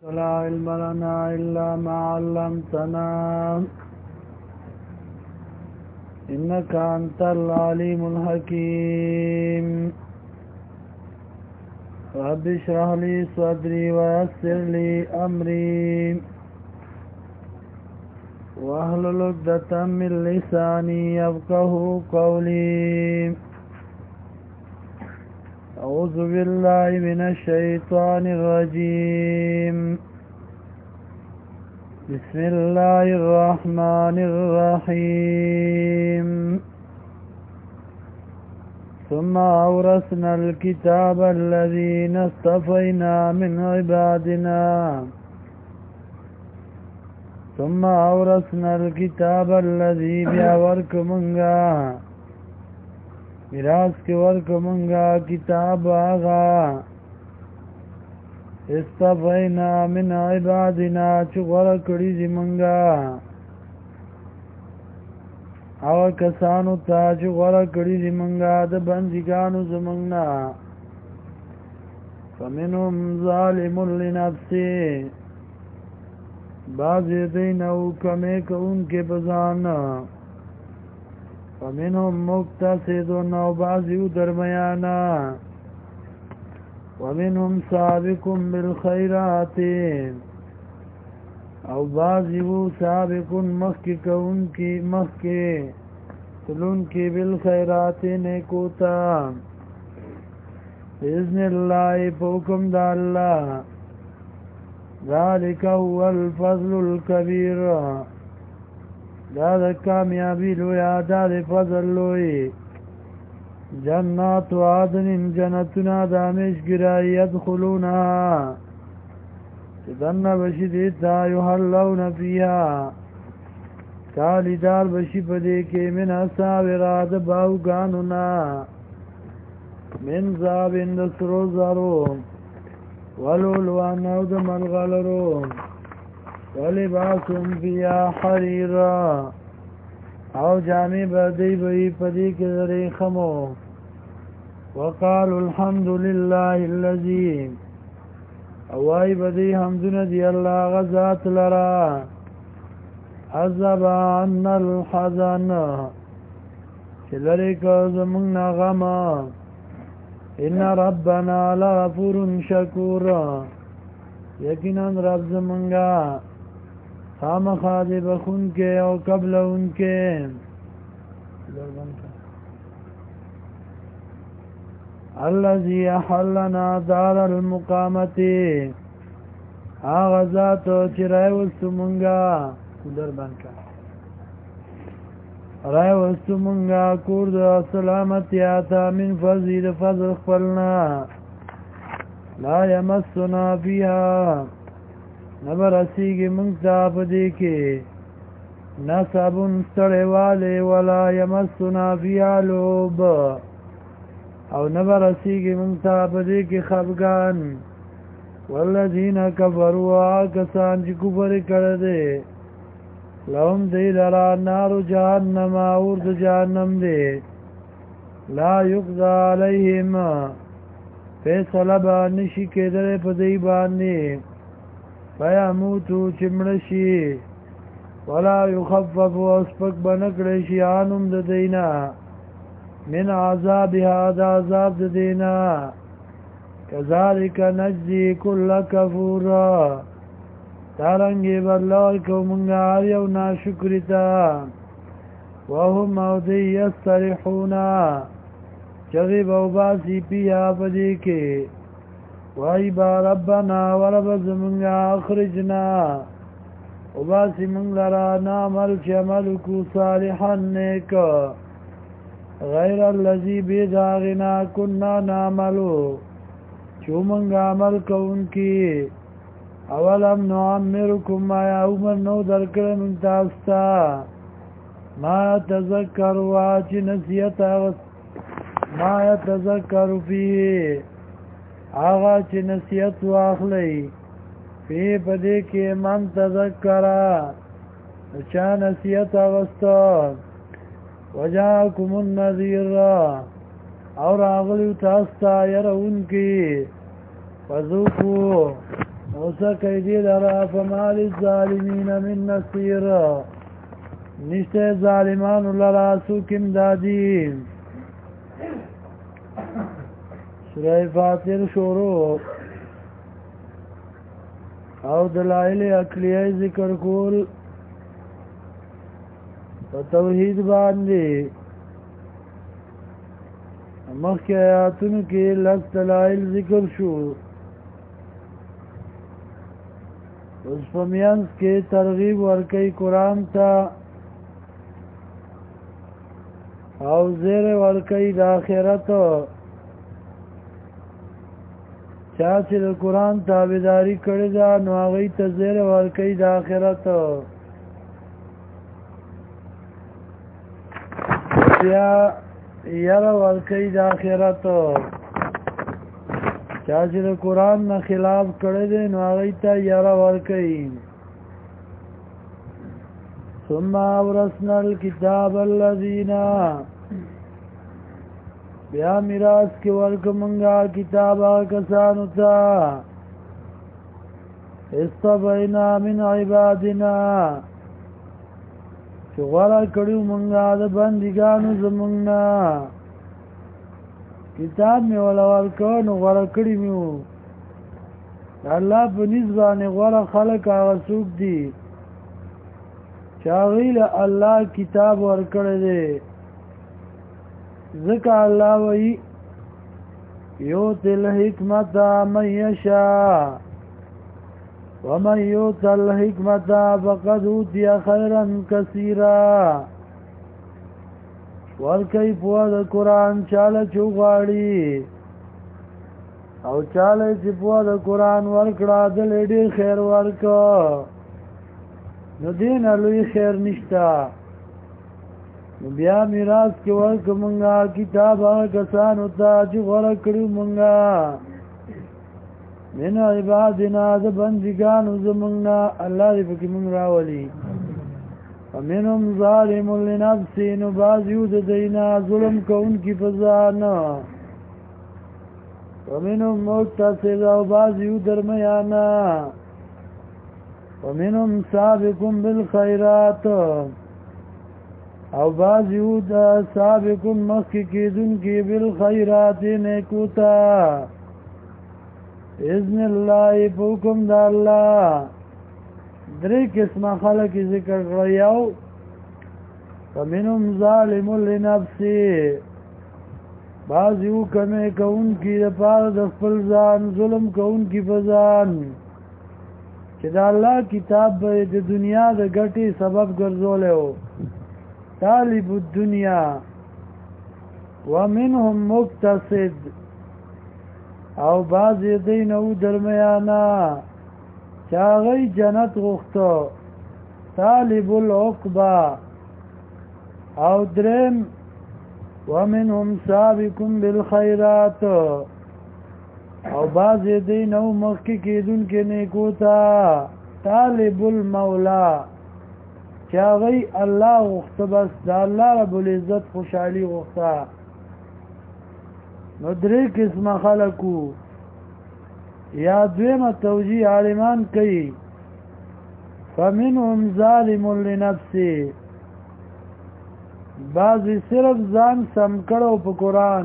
ولا علم لنا إلا ما علمتنا إنك أنت العليم الحكيم رب اشرح لي صدري ويسر لي أمري واحلل عقدة من لساني يفقهوا قولي أعوذ بالله من الشيطان الرجيم بسم الله الرحمن الرحيم ثم أورثنا الكتاب الذين اصطفينا من عبادنا ثم أورثنا الكتاب الذي بأوركمنغا میراث کې ورکومنګا کتاب آغا استفینا من عبادنا چې غوړه کړي زمونږه هغه کسانو ته چې غوړه کړي زمونږه د بندګانو زمونږه فمنهم ظالم لنفسه بعضې دوی نه حکمې کوونکې په ځان ومنهم مقتصد او بعضیو درمیانا ومنهم سابق بالخیرات او بعضیو سابق مخی کونکی مخی تلونکی بالخیرات نیکوتا بإذن اللہ پوکم دا اللہ ذالک هو الفضل الكبیر دا د کامیابی لویا دا د فضل لوی جنات عدن جنتنا دا مشگرائی یدخلونها چه دن بشی دیتا یحلون فیها کالیدار بشی پدے کے من اصابرات باوگانونا من زابن دسرو زارو ولولوانو دا ملغلرو ولباسهم فيها حريرا او جامع بدی بئی پدی کے ذریع خمو وقالوا الحمد لله الذي اوائی بدی حمدنا دی اللہ غزات لرا عذب عنا الحزن چلرک زمنا غما ان ربنا لغفور شکور یقینا رب زمنگا خامخا دے بخون کے او قبل ان کے الذي احلنا دار المقامتی آغا ذاتو چرائے وستمنگا کولر بانکا رائے وستمنگا کورد سلامتی آتا من فضل فضل خپلنا لا یمسنا فیها نبر اسیگی منگتا پدی کے نصابن ستڑے والے ولا یمسنا فیها لوب او نبر اسیگی منگتا پدی کے خبگان والذین کفروا آکسان چی کفر کردے لهم دی لرا نار جہنم آورد جہنم دے لا یقضى علیہم فیصلہ با نشی کے درے پدی باندے فیاموتو چمڑشی ولا یخفف اسپک بنکڑشی آنم ددینا من عذابها دا عذاب ددینا کذالک نجزی کل کفورا تارنگی برلوی کو منگا آریو ناشکرتا وهم اودی یسترحونا چغیب او باسی پیا پدی کے وائی با ربنا ورب زمنگا اخرجنا او باسی منگ لرا نعمل چی عملکو صالحا نیک غیر اللذی بیداغنا کننا نعملو چو منگا عمل کون کی اولم نعمرکم ما یا عمر نو درکر من تاستا ما تذکر واچی نسیت ما یتذکر فیه آغا چی نسیت واخلی فی پدی که من تذکرہ چا نسیت آغستا وجاکم النذیر اور آغلی تاستا یرون کی فذوقو اوسا قیدی لرا فما للظالمین من نصیر نشتے ظالمان لرا سوکم دادی سورہ فاتر شروع او دلائل عقلیه ذکر کول په توحید باندې مخکې آیاتونو کې لږ دلایل ذکر شو اوس په میانس کې ترغیب ورکوي قرآن ته او زیر ورکوي د آخرت چا چې د قرآن تابعداري کړې ده نو هغوی ته زیر ورکوي د آخرت بیا یره ورکوي د آخرت چا چې د قرآن نه خلاف کړی دی نو هغوی ته یره ورکوي ثم اورثنا الكتاب الذین بیا میراث کې ورکومنګا کتاب هغه کسانو ته اصطفینا من عبادنا چې غوره کړیو مونږه د بندګانو زمونږ نه کتاب مې ولا ورکړ نو غوره کړي مې وو د الله په نسبت باندې غوره خلک هغه څوک دي چې هغوی له الله کتاب ورکړی دی ذکر الله وی یؤتی الحکمت من یشاء ومن یؤت الحکمت فقد اوتی خیرا کثیرا ورکی پوه د قرآن چاله چې غواړي او چاله چې پوه د قرآن ورکړه دلې ډېر خیر ورکړه نو دې نه لوی خیر نشته نو بیا میراث کې ورکړو مونږه کتاب هغه کسانو ته چې غوره کړي مونږه من عبادنا د بندګانو زمونږ نه الله دې پکې مونږ راولي ومنهم ظالم لنفسه نو بعض یو د دینا ظلم کوونکي په ځان ومنهم مقتصد او بعض یو درمیانا ومنهم سابق بالخیرات او بعض یو د سابق مخکې کېدونکي بالخیرات نیکوتا اذن الله په حکم د الله درې قسمه خلک ذکر کړی یو فمنهم ظالم لنفسه بعض یو کمې کوونکي دپاره د خپل ځان ظلم کوونکي په ځان چې د الله کتاب به د دنیا د ګټې سبب ګرځولی و طالب الدنیا ومنهم مقتصد او بعض یې دی نه و درمیانه چې هغوی جنت غوښته طالب العقبه او دریم ومنهم سابق بالخیرات او بعض یې دی نه و مخکې کېدونکي نیکو ته طالب المولا چې هغوی الله غوښته بس د الله رب العزت خوشحالي غوښته نو درې قسمه خلکو یا دویمه توجیه عالمان کوي فمنهم ظالم لنفسه بعضی صرف ځان سم کړو په قرآن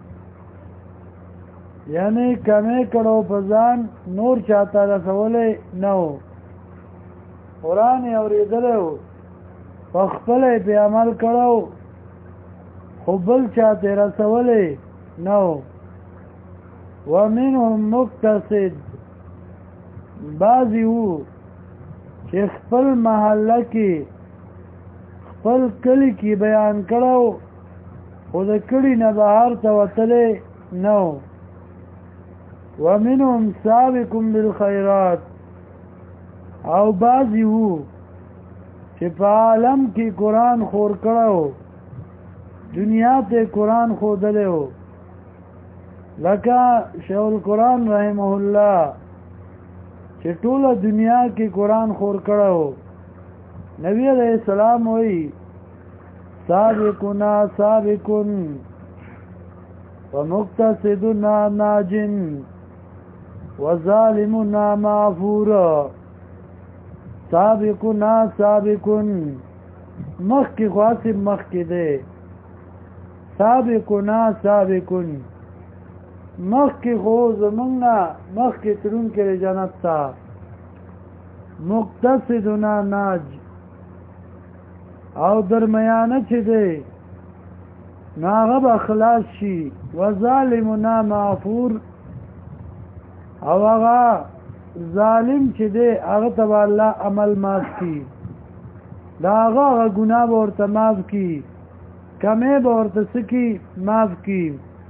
یعنی کمی کړو په ځان نور چاته رسولی نه و قرآن یې اورېدلی و په خپله یې پې عمل کړو خو بل چاته یې رسولی نه و ومنهم مقتصد بعضی وو چې خپل محله کې خپل کلی کې بیان کړو خو د کلي نه بهر ته وتلی نه و ومنهم سابق بالخیرات او بعضی وو چې په عالم کې قرآن خور کړو دنیا ته قرآن ښودلی و لکه شیخ القرآن رحمه الله چې ټوله دنیا کې قرآن خور کړو نبی علیہ السلام وی سابقنا سابقن ومقتصدنا ناجن وظالمنا معفور سابقنا سابقن مخی خواسب مخی دے سابقنا سابقن مخی خوز منگا مخی ترون کے جنت تا مقتصدنا ناج او درمیانه چه دے ناغب اخلاص شي وظالمنا معفور او هغه ظالم چې دی هغه ته الله عمل معاف کی دا هغه ګناه به ورته معاف کی کمې به ورته سکی معاف کی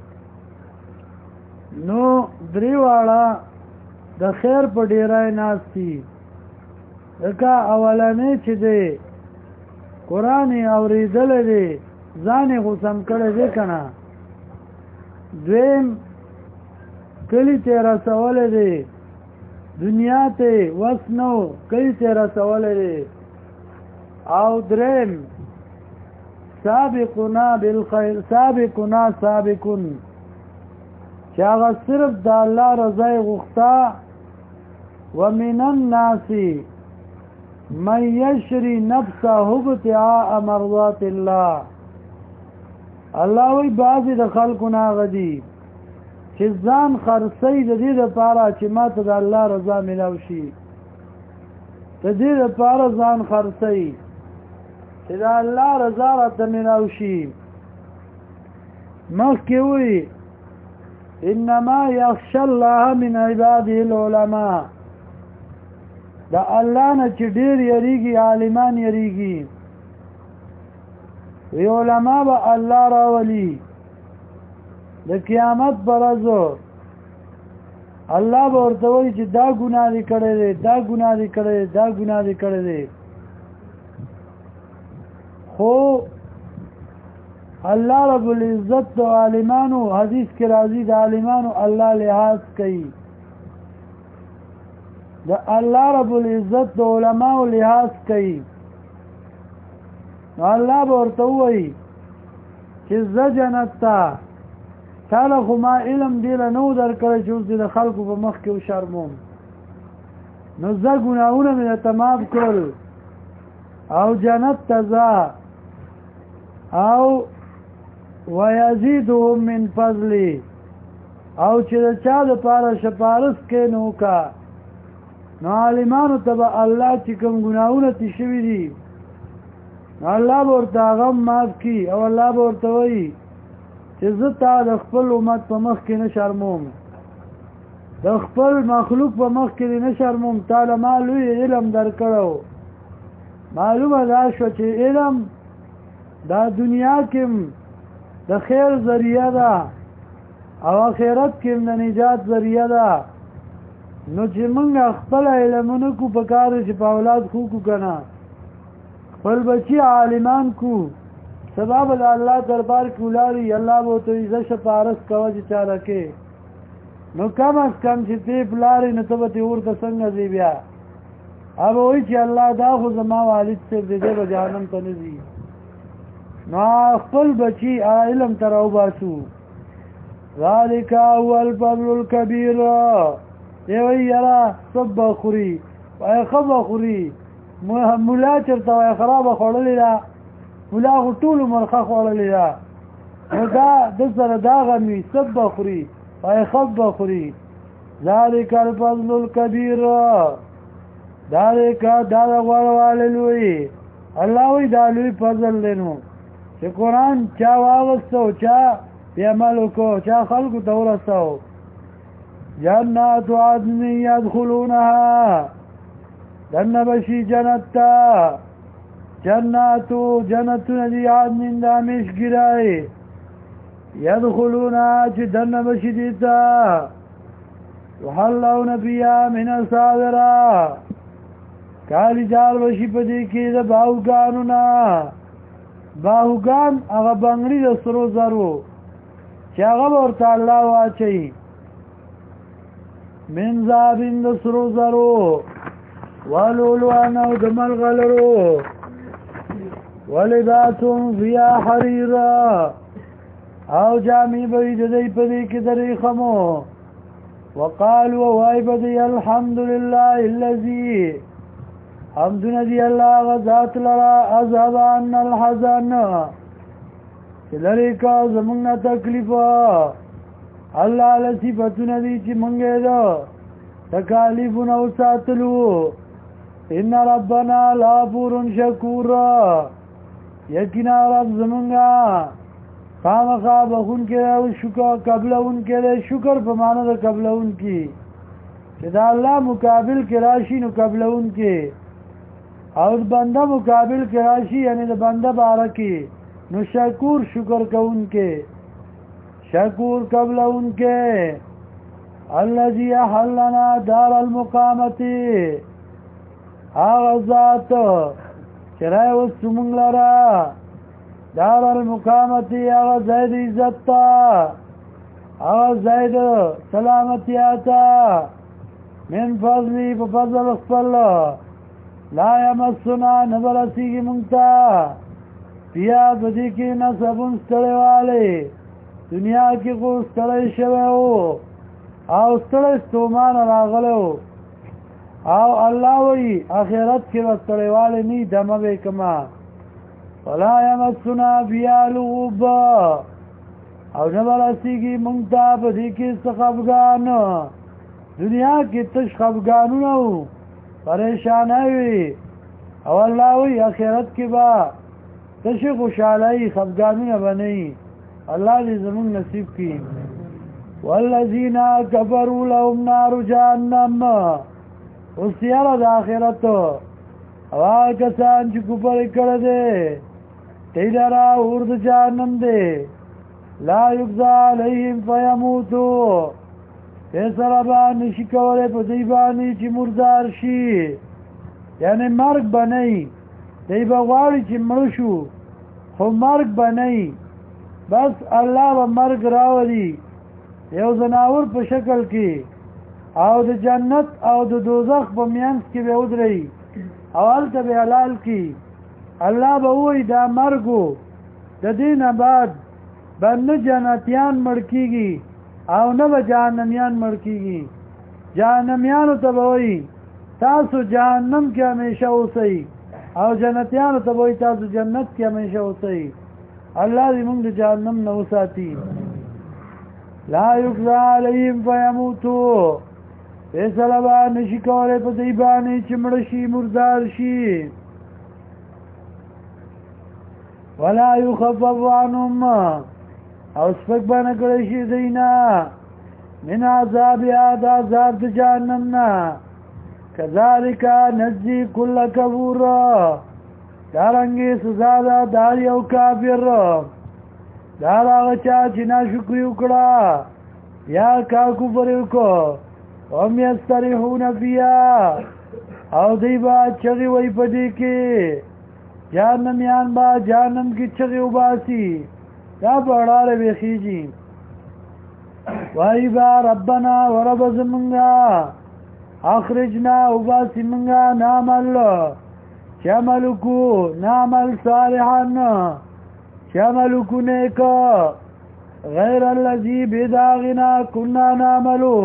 نو دریواړه د خیر په ډیرای ناستی دکا اولانې چې دی قرآن اوریدل دی ځان غوسم کړی دی کنه دویم کلی ته رسول دی دنیا ته وسنو کلی ته رسول دی او دریم سابقنا بالخير سابقنا سابقون چې هغه صرف د الله رضا غوښتا ومن الناس من يشري نفسه ابتغاء مرضات الله الله وی بعضی د خلقنا غدي چې ځان خرڅي د دې لپاره چې ماته د الله رضا ملو شي د دې لپاره ځان خرڅي چې د الله رضا راته ملو شي مخکې وی انما يخشى الله من عباده العلماء دا الله نه چې ډیر یریږي عالمان یریږي وی علماء با الله راولی د قیامت برازو الله به ورته وایي چې دا ګناه دې کړی دی دا ګناه دې کړی دی دا ګناه دې کړی دی خو الله رب العزت د عالمانو حدیث کې راځي د عالمانو الله لحاظ کوي د الله رب العزت د علماو لحاظ کوي نو الله به ورته وایي چې زه جنت ته تاله خو ما علم دیله نو درکړی چې اوس د خلکو په مخ کې وشرموم نو زه ګناهونه مې درته معاف کړل او جنت ته ځه او ویزیدهم من فضلی او چې د چا دپاره شپارس کې نو کا نو عالمانو ته به الله چې کوم ګناهونه تې شوي دي الله به ورته هغه معاف کي او الله به ورته وایي چې زه تا د خپل امت په مخ کې نه شرموم د خپل مخلوق په مخ کې نه شرموم تعالی ما لوی علم درکړو معلومه دا شو چې علم دا دنیا کې د خیر ذریعہ ده او آخرت کې د نجات ذریعہ ده نو چې موږ خپل علمونو کو پکار چې په اولاد خو کو کنه خپل بچی عالمان کو سبب د الله دربار کې ولاري الله به تو عزت شپارس کوي چې چاره کې نو کم از کم چې تی بلاري نه ته به ورته څنګه دی بیا اب وای چې الله دا خو زما والد سے دې به جهنم ته نه ځي نو خپل بچی علم تر او باسو ذالک هو الفضل الكبير دی وی یرا صب خوري وای خب خوري مولا چرته وای خراب خورلې دا مولا ټول مرخه خورلې دا نو دا د سره دا غمي صب خوري وای خب خوري ذالک الفضل الكبير ذالک دا غوړواله لوی الله وی دا لوی فضل لنو چې قرآن چا واغستو چا پیعملو کو چا خلقو تورستو جنات عدن يدخلونها دن بشي جنتا جنت ندی عدن دامش گرائی يدخلونها چه دن بشي دیتا وحلون بیا من صادرا کالی جال بشي پدی کی دا باوگانونا باهوگان هغه بنگړي د سرو زرو چې هغه ورته الله واچي من ذابین د سرو زرو ولولوان او د ملغلرو ولباسهم فيها حريرا او جامې به د دې په دې کې درې خمو وقالوا وایبدی الحمدلله الذي حمدنا دی الله غزات لرا عذاب عن الحزن لری کا زمونږ تکلیف الله له صفاتونه دي چې مونږه ده تکالیفونه وساتلو ان ربنا غفور شکور یقینا رب زمونږه خامخا بخون کې او شکر قبلون کې شکر په معنا د قبلون کې چې دا الله مقابل کې راشي نو قبلون کې او بنده مقابل کې راشي یعنی د بنده بارکی نو شکور شکر کون کې شکور قبلون کې الذي احلنا دار المقامت هغه ذات چرای وسمون لرا دار المقامت هغه زید عزت تا هغه زید سلامتی آتا من فضلی بفضل خپل لا یمسنا نبرسیگی منتا بیا بدی کی نصبون ستڑی والی دنیا کی خو ستڑی شوی ہو او ستڑی ستومان راغلی ہو او اللہ وی آخرت کی ستڑی والی نی دمبی کما ولا یمسنا بیا لغوب او نبرسیگی منتا بدی کی سخفگان دنیا کی تش خفگانو نو پریشان وي او الله وی اخرت کې با تشي خوشالۍ خفګانونه بنئ الله دې زموږ نصیب کړي والذین کفروا لهم نار جهنم وسیاره د اخرت او کسان چې کفر کړه دې تیرا اور د جهنم دې لا یقضى علیهم فیموتوا پیسر بانی شی کوله پا دیبانی چی مردار شی یعنی مرگ بنی دیبا غواری چی مرشو خو مرگ بنی بس اللہ با مرگ راو دی یو زناور پا شکل کی او د جنت او د دوزخ پا میانس کی بے ادرئی اول تا بے حلال کی اللہ با اوی دا مرگو دا دین بعد بن جنتیان مڑکی گی او نه به جهنميان مړ کیږي جهنميانو ته وایي تاسو جهنم کې همیشه اوسئ او جنتیانو ته وایي تاسو جنت کې همیشه اوسئ الله دې موږ د جهنم نه وساتي لا یقضى علیهم فیموتوا فیصله به نشي کولی په دوی باندې چې مړه شي مردار شي ولا یخفف عنهم او سپک بانا کرشی دینا من عذاب یاد عذاب د جہنمنا کذالکا نجزی کل کبور دارنگی سزا دا داری او کافر دار آغا چا چنا شکری اکڑا یا کا کفر اکو وم یستریحون فیا او دی با چغی وی پدی کی جہنمیان با جہنم کی چغی اباسی یا بڑھار بیخیجی وائی با ربنا ورب زمنگا اخرجنا اباسی منگا نعمل چملکو نعمل صالحان چملکو نیکا غیر اللذی بیداغنا کننا نعملو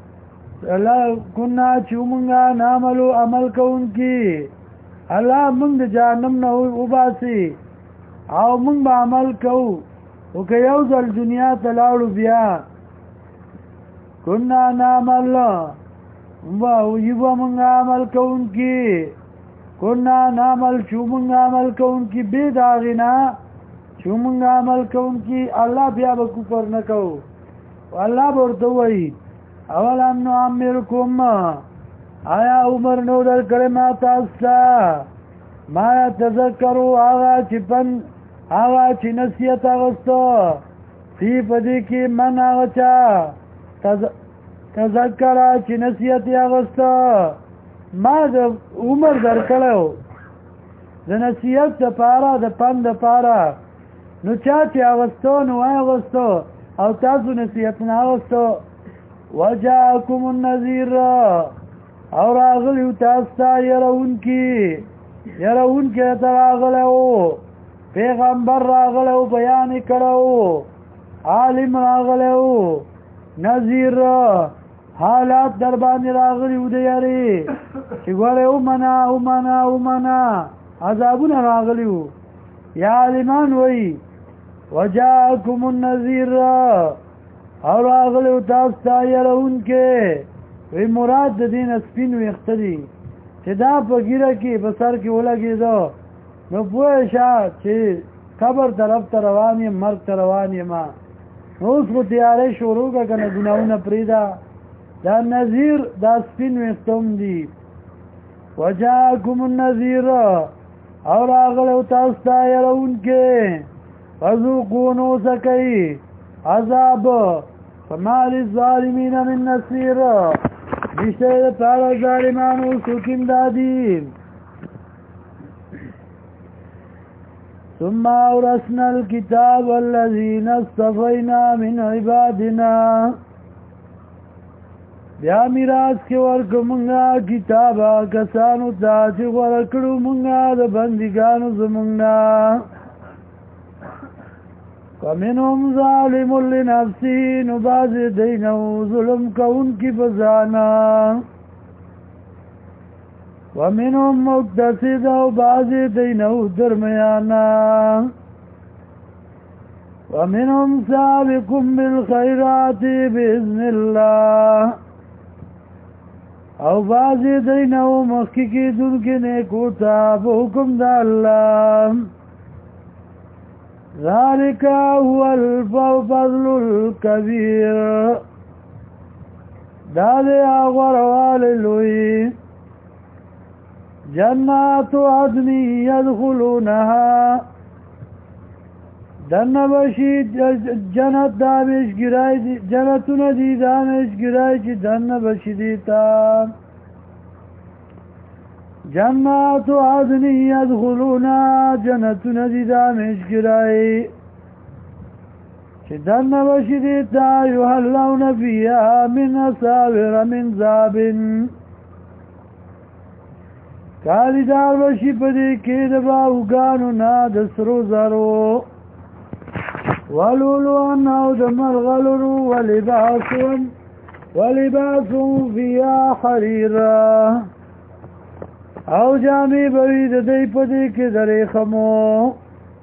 کننا چومنگا نعملو عمل کون کی اللہ منگ جانم نا اباسی او منگ با عمل کو او که یو ځل دنیا ته لاړو بیا کنا نعمل یو موږ عمل کوونکي کنا نعمل چې موږ عمل کوونکي بې د هغې نه چې موږ عمل کوونکي الله بیا به کفر نه کوو الله به ورته ووایي اولم نعمرکم آیا عمر نو درکړی ما تاسو ته ما تذکرو هغه چې نصیحت اغوستو فی پدې کې من هغه چا تذکره چې نصیحت اغوستو ما د عمر درکړو د نصیحت دپاره د پند دپاره نو چا چې اغوستو نو اغوستو او تاسو نصیحت نه اغوستو وجاءکم النذیر او راغلیو تاسو ته یرونکي ته راغلی و پیغمبر راغلی و بیان کړی و عالم راغلی و نذیر حالات در باندې راغلي و د یاري چې ګوره ومنا عذابونه راغلي وو یا عالمان وی وجاءکم النذیر او راغلي تاسو ته يرونکې وی مراد د دین سپین ویخته دي چې دا په ګیره کې په سر کې ولګېدو نو پوه شه چې قبر طرف ته روان یم مرګ ته روان یم اوس خو تیاری شروع که که نه ګناهونه پرېږده دا نذیر دا سپین ویښتوم دي وجاءکم النذیر او راغلی تاسو ته یرونکی فذوقوا نو څکئ عذاب فما للظالمین من نصیر نشته د پاره ظالمانو څوک امدادي ثم أورثنا الكتاب الذين اصطفينا من عبادنا بیا میراث کې ورکړو مونږه کتابه کسانو ته چې ورکړو مونږه د بندګانو زمونږه ومنهم ظالم لنفسه نو بعض دینو ظلم کوونکي په ځانه ومنهم مقتصد او بعض دینو درمیانا ومنهم سابق بالخيرات بإذن الله او بعض دینو مخی کی دن کے نیکو تا بحکم دا اللہ ذالک هو الفضل الكبیر دا دے آغوروال لوئی جنات عدن يدخلونها دن بشی جنت دامش گرائی جنتون دی دامش گرائی چی دن بشی دیتا جنات عدن يدخلونها جنتون دی دامش گرائی چی دن بشی دیتا یحلون فیها من اصابر من ذابن کالیدار بشی پدی که دباوگانو نا دسرو زرو ولولوان او دمرغلرو ولباسون فیا حریرا او جامی بوید دی پدی که دری خمو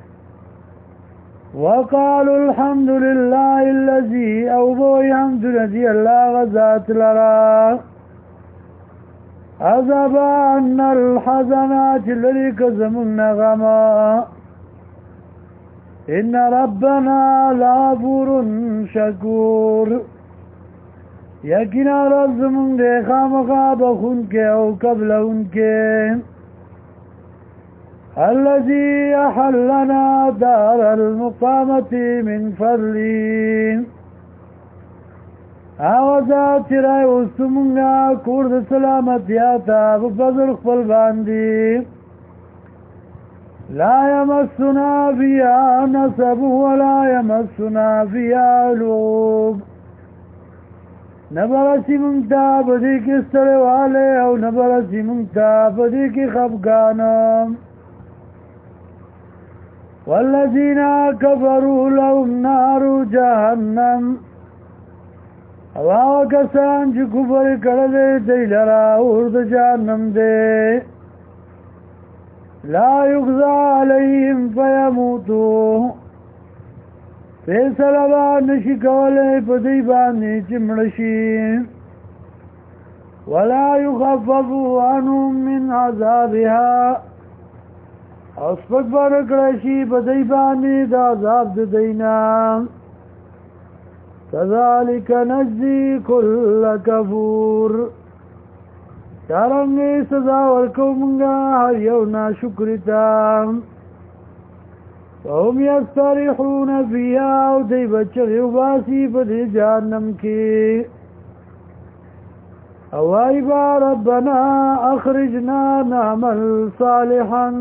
وقالوا الحمد لله الذي او بوی حمد ندی اللہ غزات لرا عذاب ان الحزنات لريك زمن غما ان ربنا لغفور شكور یقینا رب زمون دے خامخا بخون کے او قبل ان کے الذي احلنا دار المقامة من فضلين آوازات چرائی وستمونگا کورد سلامتیاتا بفضل خپل باندی لا يمسنا فيها نصب ولا يمسنا فيها لغوب نبرسی منگتا بدی کی ستڑے والے او نبرسی منگتا بدی کی خفگانم والذین کفروا لهم نار جہنم او آغا کسان چی کفر کردے دی لرا ارد جانم دے لا یغزا علیہم فیموتو فیصل با نشی کولے پدی بانی چمڑشی ولا یخففو عنهم من عذابها او سپک بارکڑشی پدی بانی دا عذاب دینا كذلك نجزي كل كفور دارنگی سزا ورکو منگا هر یو ناشکرتا وهم یستریحون فیها او دی بچغی و باسی پدی جہنم کی او ایبا ربنا اخرجنا نعمل صالحا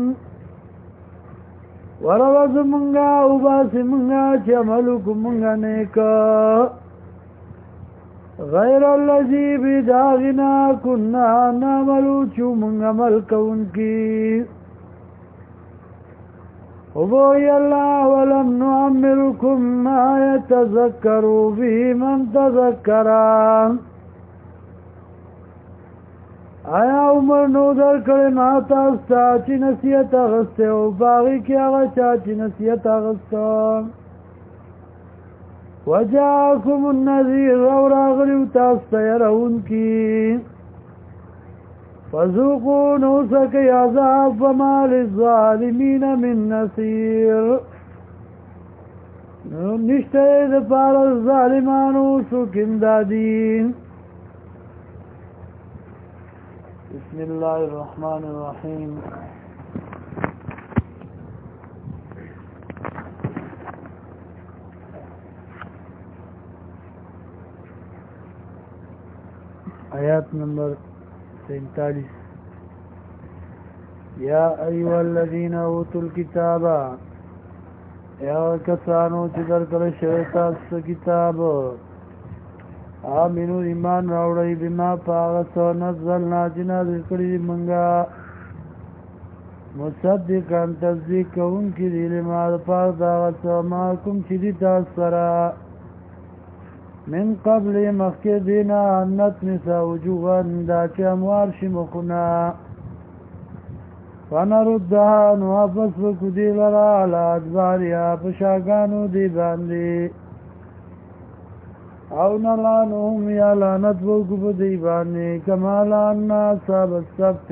ورواز منگا او باسی منگا چی عملو منگا نیکا غیر اللذی بداغنا کننا نعملو چو منگ عمل کون کی وبوئی اللہ ولم نعمرکم ما یتذکرو فی من تذکران آیا عمر نو در کړی ما تاسو ته چې نصیحت اغستی او باغې کې هغه چا چې نصیحت اغسته وجاءکم النذیر او راغلیو تاسو ته یرونکي فذوقوا نو سکئ عذاب فما للظالمین من نصیر نشته د پاره ظالمانو څوک امدادي بسم الله الرحمن الرحیم آیات نمبر 47 یا ایها الذین اوتوا الکتاب یا کسانو چې درکړل شوی تاسو کتاب آمینو ایمان راوړئ بما پاغه څه نزلنا چې نازل کړي منګه مصدقا تصدیق کوونکي دي لما پاغه دا څه ما کوم چې دي تاسو سره من قبل مخکې دینا نتمس وجوها دا چې اموار شي مخونه فنردها نو واپس وکړو دې لره علی ادبارها په شاګانو دې باندې او نلعنهم یا لعنت وکړو په دې باندې کما لعنا اصحاب السبت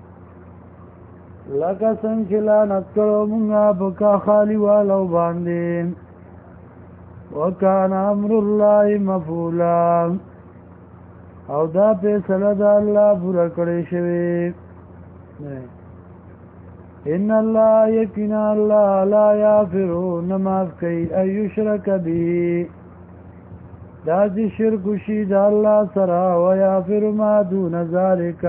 لکه څنګه چې لعنت کړو مونږه په خالي والو باندې وکان امر الله مفعولا او دا فیصله د الله پوره کړی شوی ان الله یقینا الله لا یغفر نماف کوي ای یشرک به دا چې شرک شي د الله سره او یغفر ما دون ذلک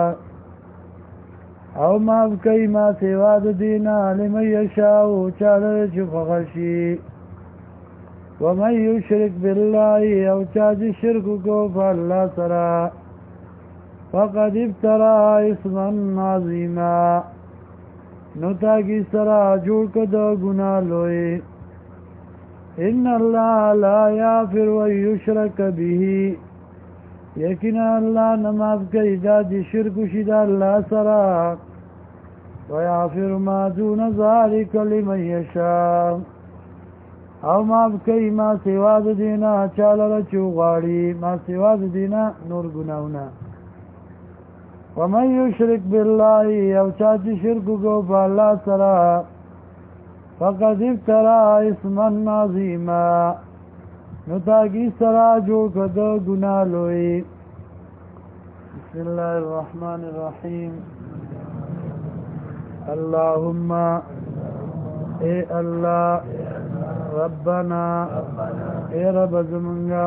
او معاف کوي ما سوا د دینه لمن یشاء چاله چې خوښي ومن یشرک بالله او چا چې شرک کو فالله سره فقد افترى اسما عظیما نو تاگی سرا جوڑ کدو گناہ لوئے ان اللہ لا یافر و یشرک به یقینا اللہ نماز کئی دا جی شرک شدا اللہ سرا و یافر ما دون ذالک لمن یشاء او ماف کئی ما سواد دینا چالا چو غاڑی ما سواد دینا نور گناہونا ومن یشرک بالله او چاچی شرک کو فالله سرا فقد افترى اسما عظیما نو تاگی سرا جوڑ کدو گناہ لوئی بسم اللہ الرحمن الرحیم اللہم اے اللہ ربنا اے رب زمنگا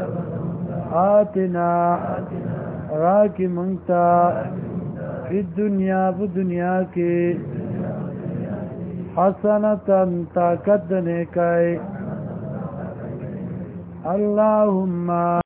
آتنا راکی منگتا فی الدنیا پا دنیا کی حسنتا طاقت دنے کئی اللہم